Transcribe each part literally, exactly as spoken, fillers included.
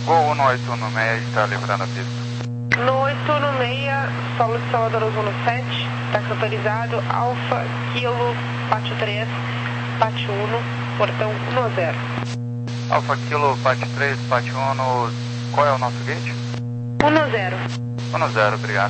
Gol um oito um seis, está livrando a pista. No oito um seis, solo de Salvador um sete, táxi autorizado, Alfa, Kilo, Pátio três, Pátio um, portão um zero. Alfa, Kilo, Pátio três, Pátio um, qual é o nosso gate? um zero. um zero, obrigado.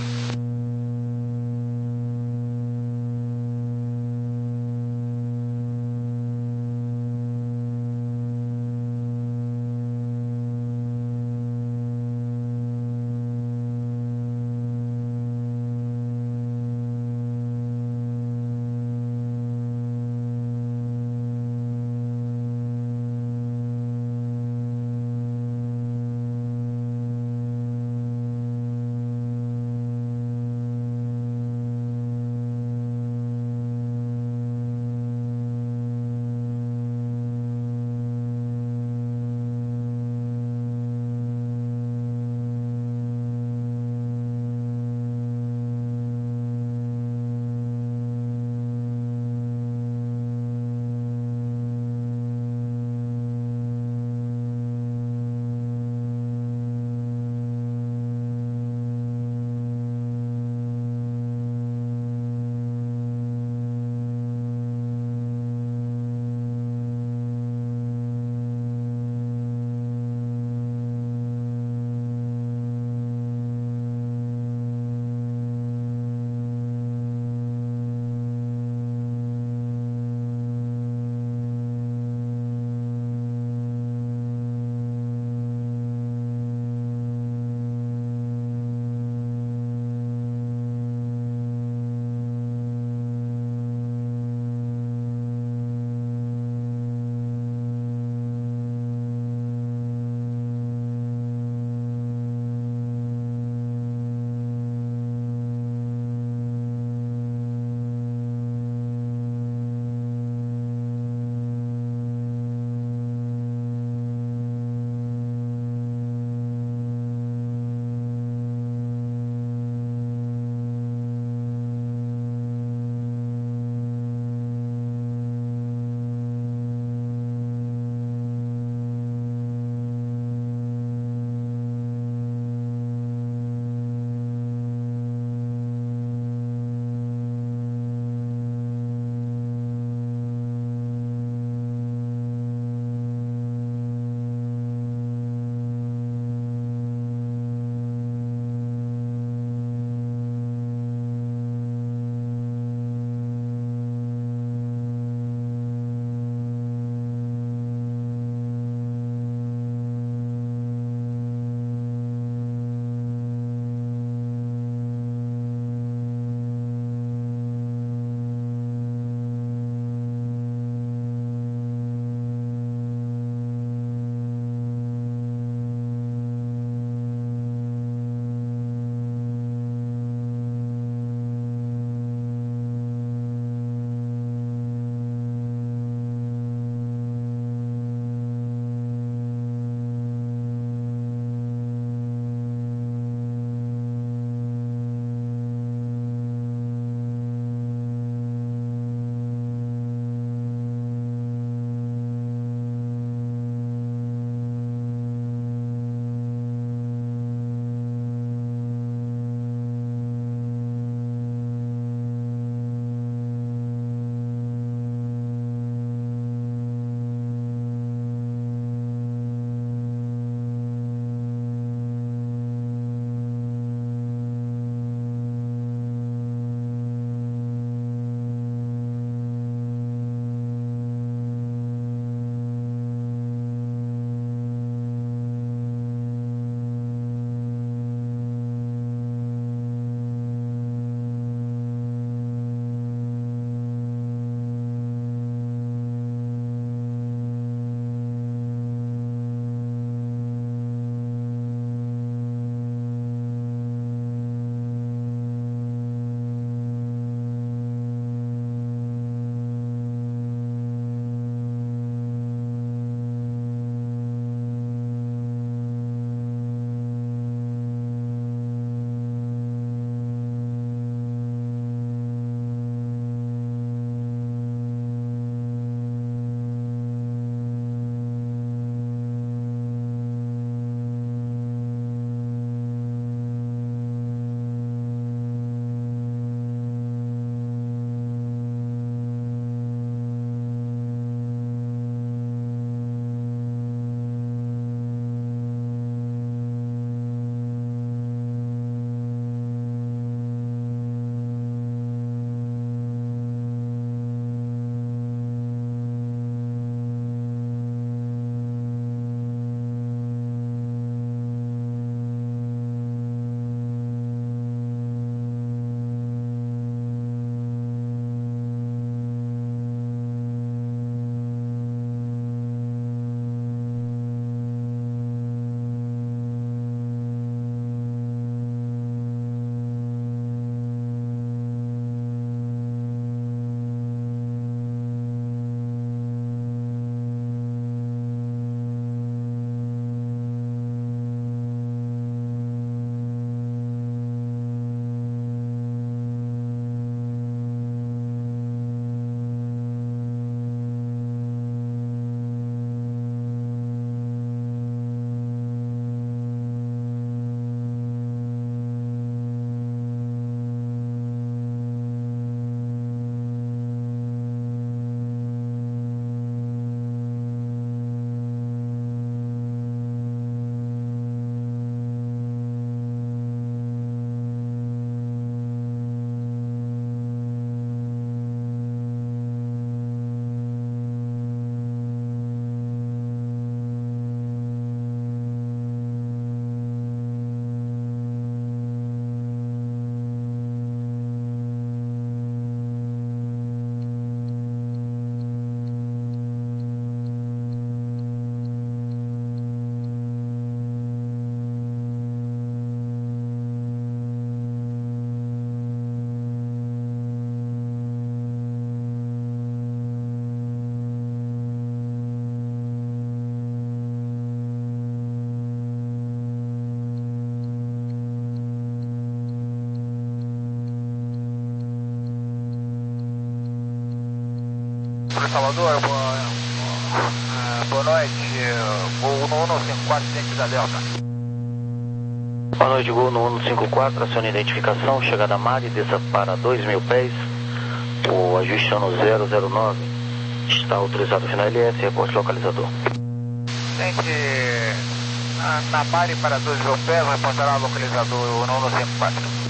sobre Salvador, boa, uh, boa noite, voo no um cinco quatro, ciente da Delta. Boa noite, Gol no um cinco quatro, aciona identificação, chegada a Mari, desça para dois mil pés, o ajuste ano zero zero nove, está autorizado final L S, reporte localizador. Ciente, na Mari para dois mil pés, reportará localizador no um cinco quatro.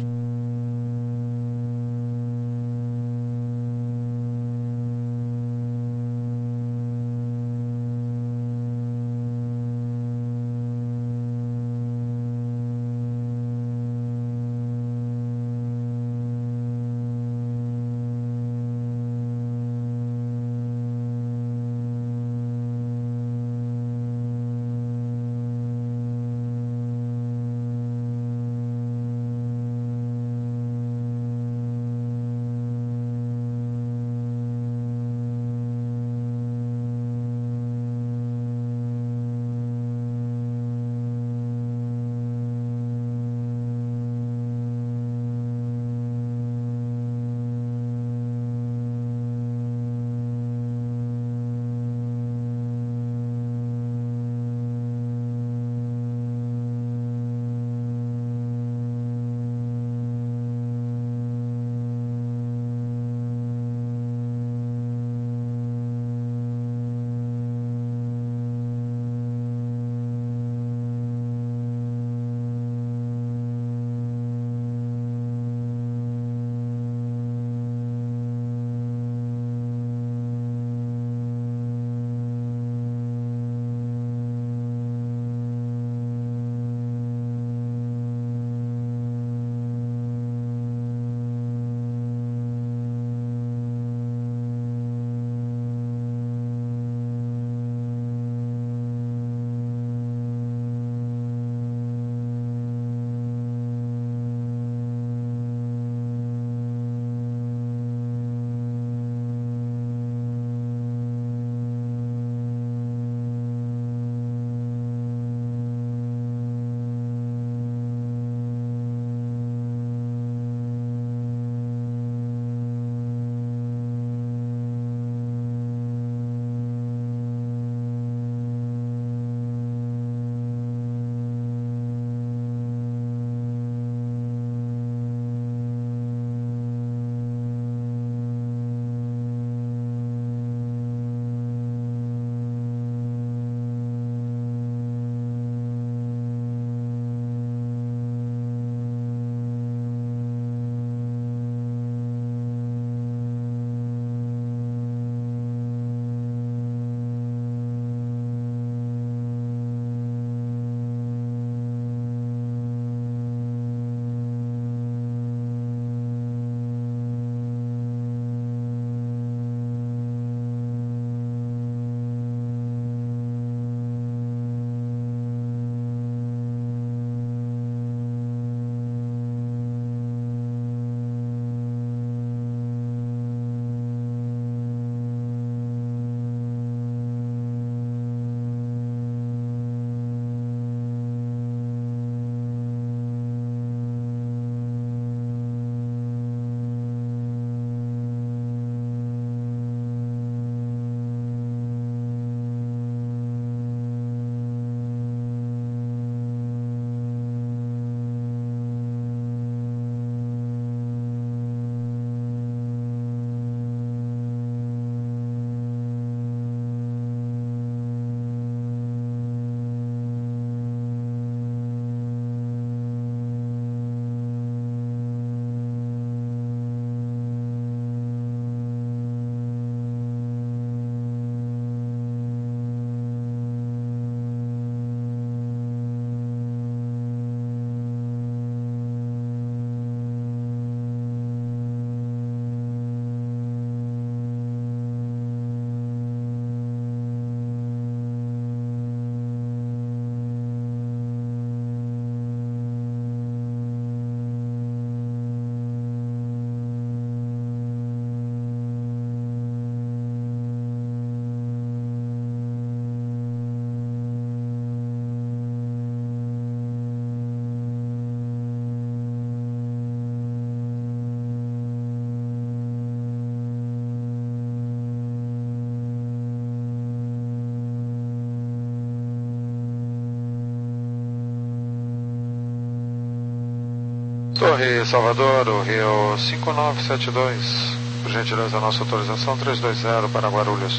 Torre Salvador, o Rio cinco nove sete dois, por gentileza, nossa autorização três dois zero para Guarulhos.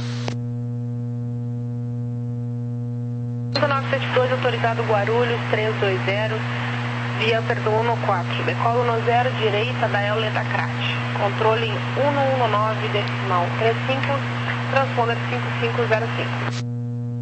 cinco nove sete dois, autorizado Guarulhos, três dois zero, via perdão um quatro, decolo no zero, direita da Euleda Crate, controle em um um nove decimal trinta e cinco, transponder cinco cinco zero cinco.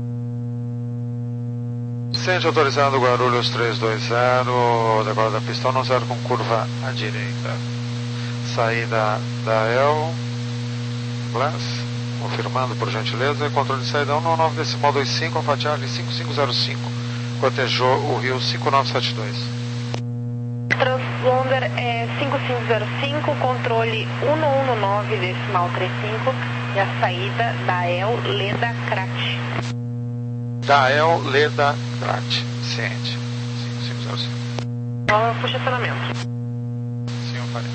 Centro autorizado Guarulhos três dois zero, decolo da pista um zero com curva à direita. Saída da El Glass, confirmando por gentileza, controle de saída um um nove decimal vinte e cinco, Alfa Charlie cinco cinco zero cinco, cotejou o Rio cinco nove sete dois. Transponder é cinco cinco zero cinco, controle um um nove decimal trinta e cinco e a saída da El Leda Crate. Da El Leda Crate, ciente, cinco cinco zero cinco. Nova puxa acionamento. Sim, eu farei.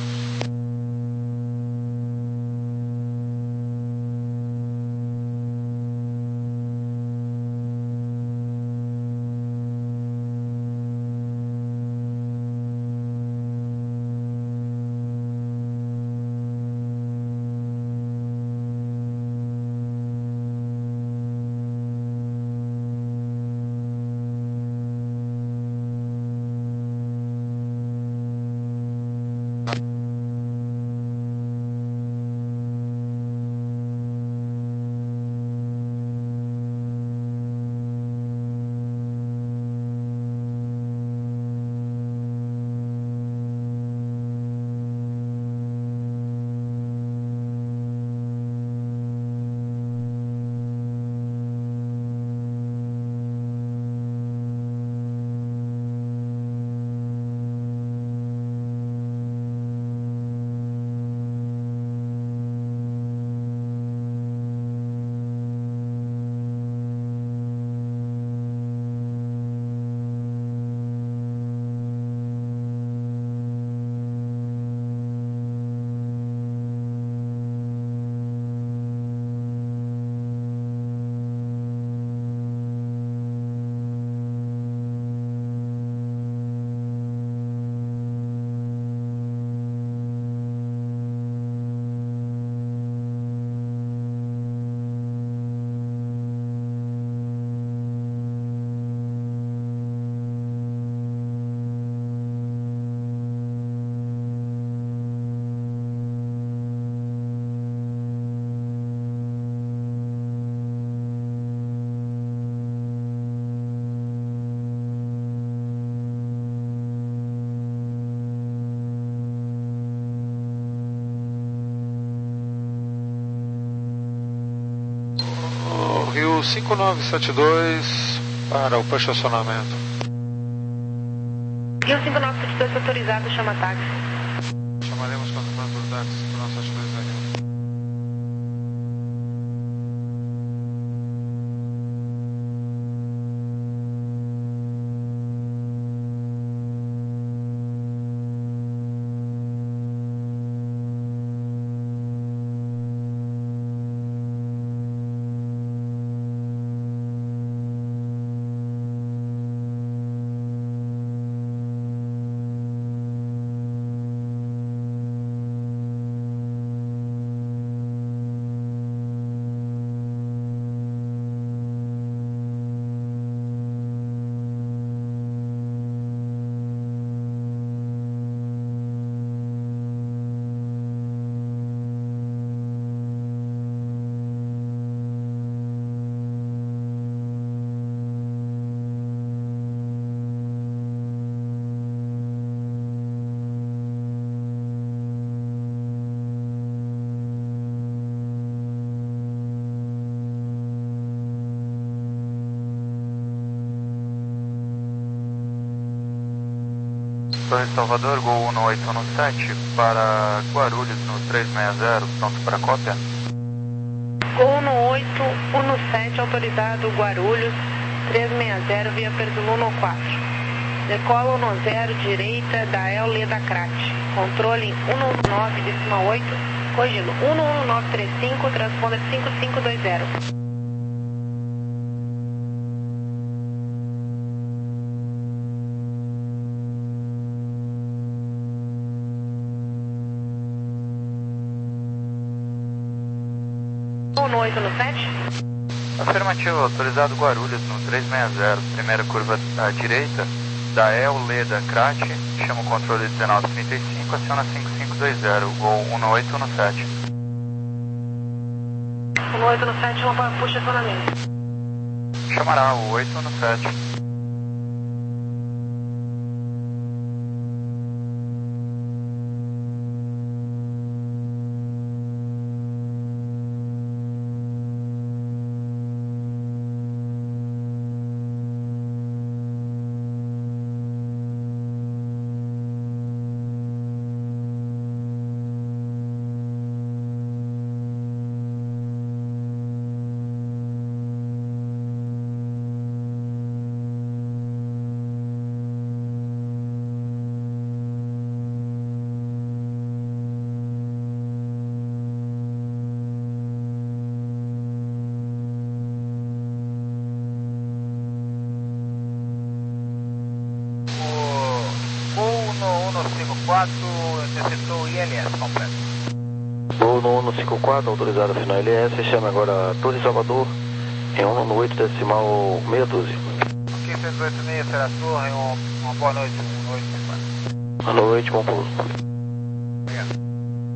Rio cinco nove sete dois para o estacionamento. Rio cinco nove sete dois autorizado, chama táxi. Chamaremos quando for por táxi cinco nove sete dois aí. Torre Salvador, Gol um oito um sete para Guarulhos no três seis zero, pronto para cópia. Gol um oito um sete, autorizado Guarulhos, três seis zero, via Perdulo no quatro. Decolo no zero, direita da El Leda Crate. Controle em um um nove decimal oito, corrigindo um um nove três cinco, transponder cinco cinco dois zero. um no oito no sete. Afirmativo, autorizado Guarulhos no trezentos e sessenta, primeira curva à direita, da El Leda Crate, chama o controle dezenove trinta e cinco, aciona cinco cinco dois zero, voo um no oito no sete. um no oito no sete, uma puxa acionamento. Chamará o oito no sete. Interceptou I L S completo. Voo no um cinco quatro, autorizado final I L S, chama agora Torre Salvador em um no oito decimal meia dúzia. Ok, cento e oito e meia, será a torre, um, uma boa noite, um oito cinco quatro. Boa noite, bom pouso. Obrigado.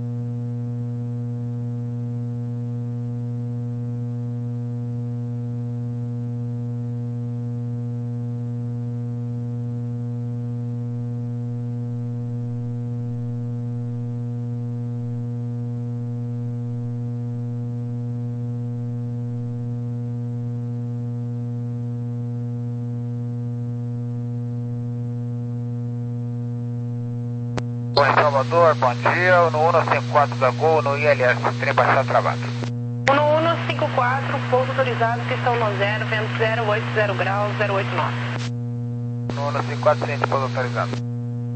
Torre Salvador, bom dia, no um cinco quatro da Gol, no I L S, trem baixado travado. no um cinco quatro, pouso autorizado, pistão no zero, vento zero oito zero graus, zero oito nove. No um cinco quatro, ciente, pouso autorizado.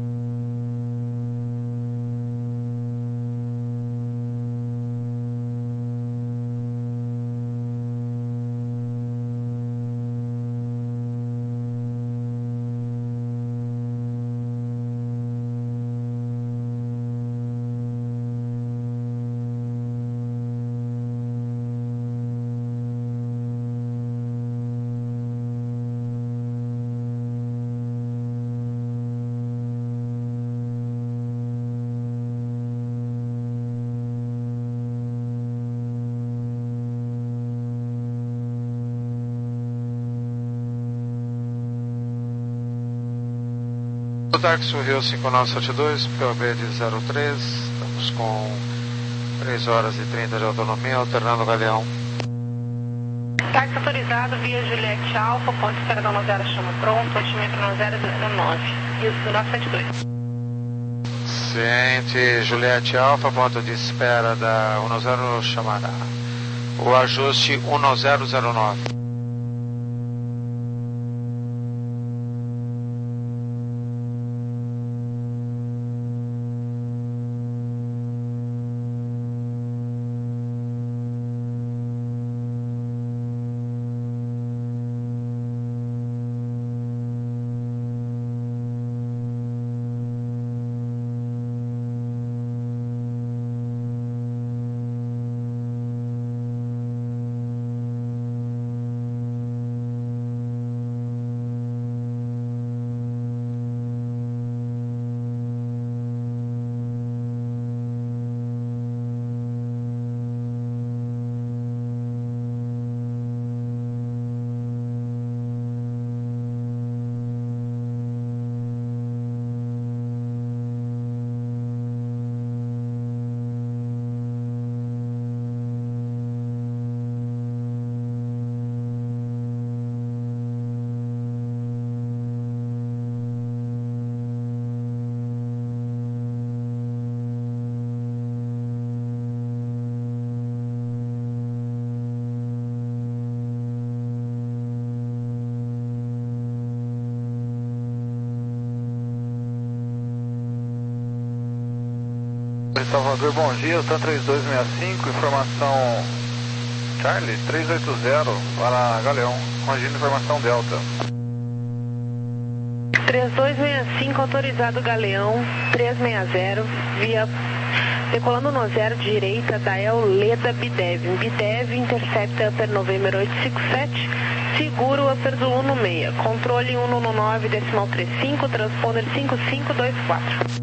Táxi Rio cinco nove sete dois, P O B de zero três, estamos com três horas e trinta de autonomia, alternando Galeão. Táxi autorizado via Juliette Alfa, ponto de espera da um zero, chama pronto, altimento no zero zero nove, isso nove sete dois. Ciente Juliette Alfa, ponto de espera da um zero chamará. O ajuste um zero zero nove. Salvador, bom dia, Tan três dois seis cinco, informação Charlie três oito zero para Galeão, corrigindo informação Delta. três dois seis cinco, autorizado Galeão, trezentos e sessenta, via Decolando no zero direita da El Leda Bidev. Bidev, intercepta Upper November oito cinco sete, seguro Upper Zulu no meia. Controle um um nove decimal trinta e cinco, transponder cinco cinco dois quatro.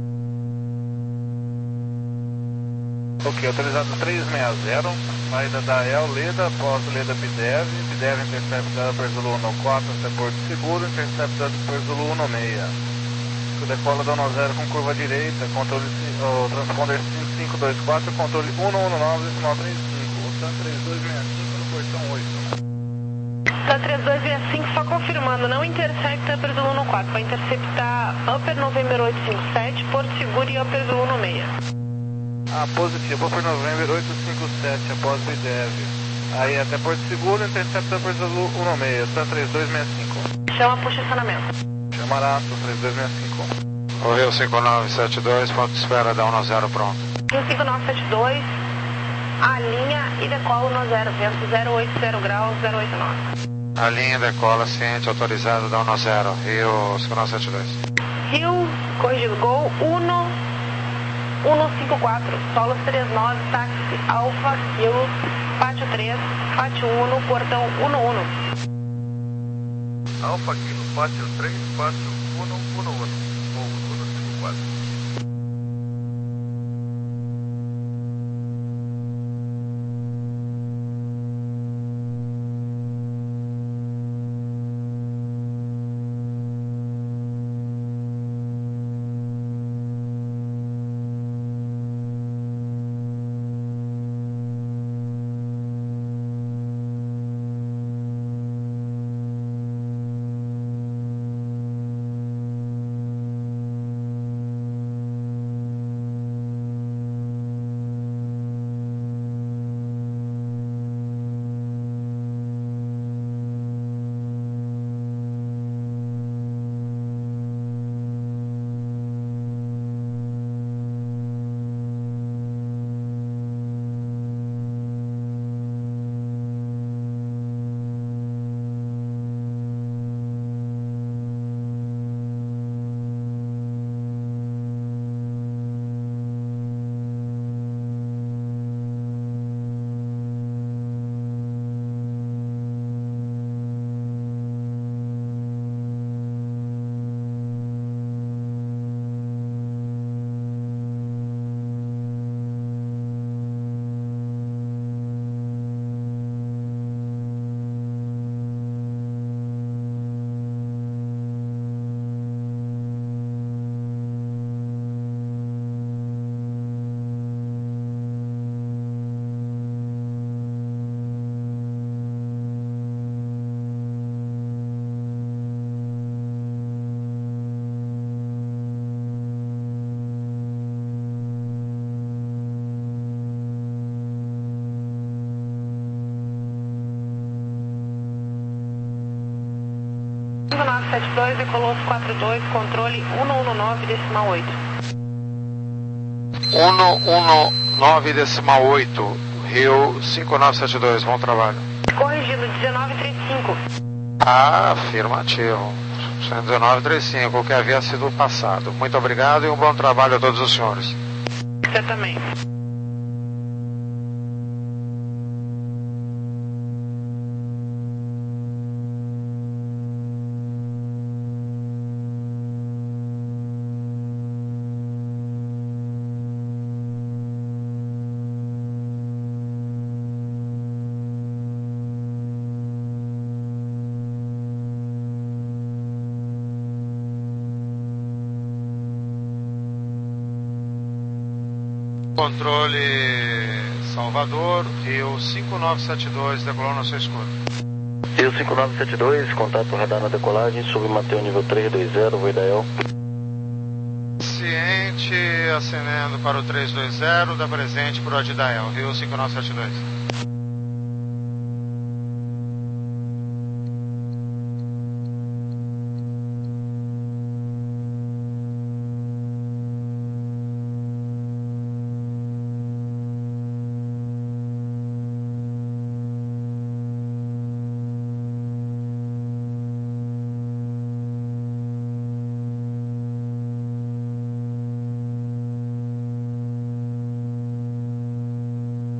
Ok, autorizado três seis zero, saída da El Leda, pós Leda Bidev, Bidev intercepta Upper Zulu um quatro, até Porto Seguro, intercepta Upper Zulu um seis. Decola da um zero com curva direita, controle, oh, transponder cinco cinco dois quatro, controle um um nove decimal trinta e cinco, o TAM três dois seis cinco no portão oito. TAM três dois seis cinco, só confirmando, não intercepta Upper Zulu um quatro, vai interceptar Upper November oito cinco sete, Porto Seguro e Upper Zulu um seis. Ah, positivo, Upper November oito cinco sete, após Bidev. Aí até Porto Seguro, intercepta Upper Zulu um seis, TAM três dois seis cinco. Chama por estacionamento. Chama três dois seis cinco. O Rio cinco nove sete dois, ponto de espera da um zero pronto. Rio cinco nove sete dois, a linha e decola no zero, vento zero oito zero graus, zero oito nove. A linha decola, ciente, autorizado da um zero, Rio cinco nove sete dois. Rio, corrigido, Gol um um cinco quatro, Solos três nove, táxi, Alfa, Kilo, Pátio três, Pátio um, portão um um. Alfa, Kilo, Pátio três, Pátio um um um, ou um cinco quatro. cinco nove sete dois, decolou quatro dois, controle um um nove decimal oito. um um nove decimal oito, Rio cinco nove sete dois, bom trabalho. Corrigido, dezenove trinta e cinco. Ah, afirmativo. dezenove trinta e cinco, o que havia sido passado. Muito obrigado e um bom trabalho a todos os senhores. Você também. Controle Salvador, Rio cinco nove sete dois, decolou no seu escudo. Rio cinco nove sete dois, contato radar na decolagem, submateu nível três dois zero, voo da El. Ciente, acenando para o três dois zero, da presente por Odidael, Rio cinco nove sete dois.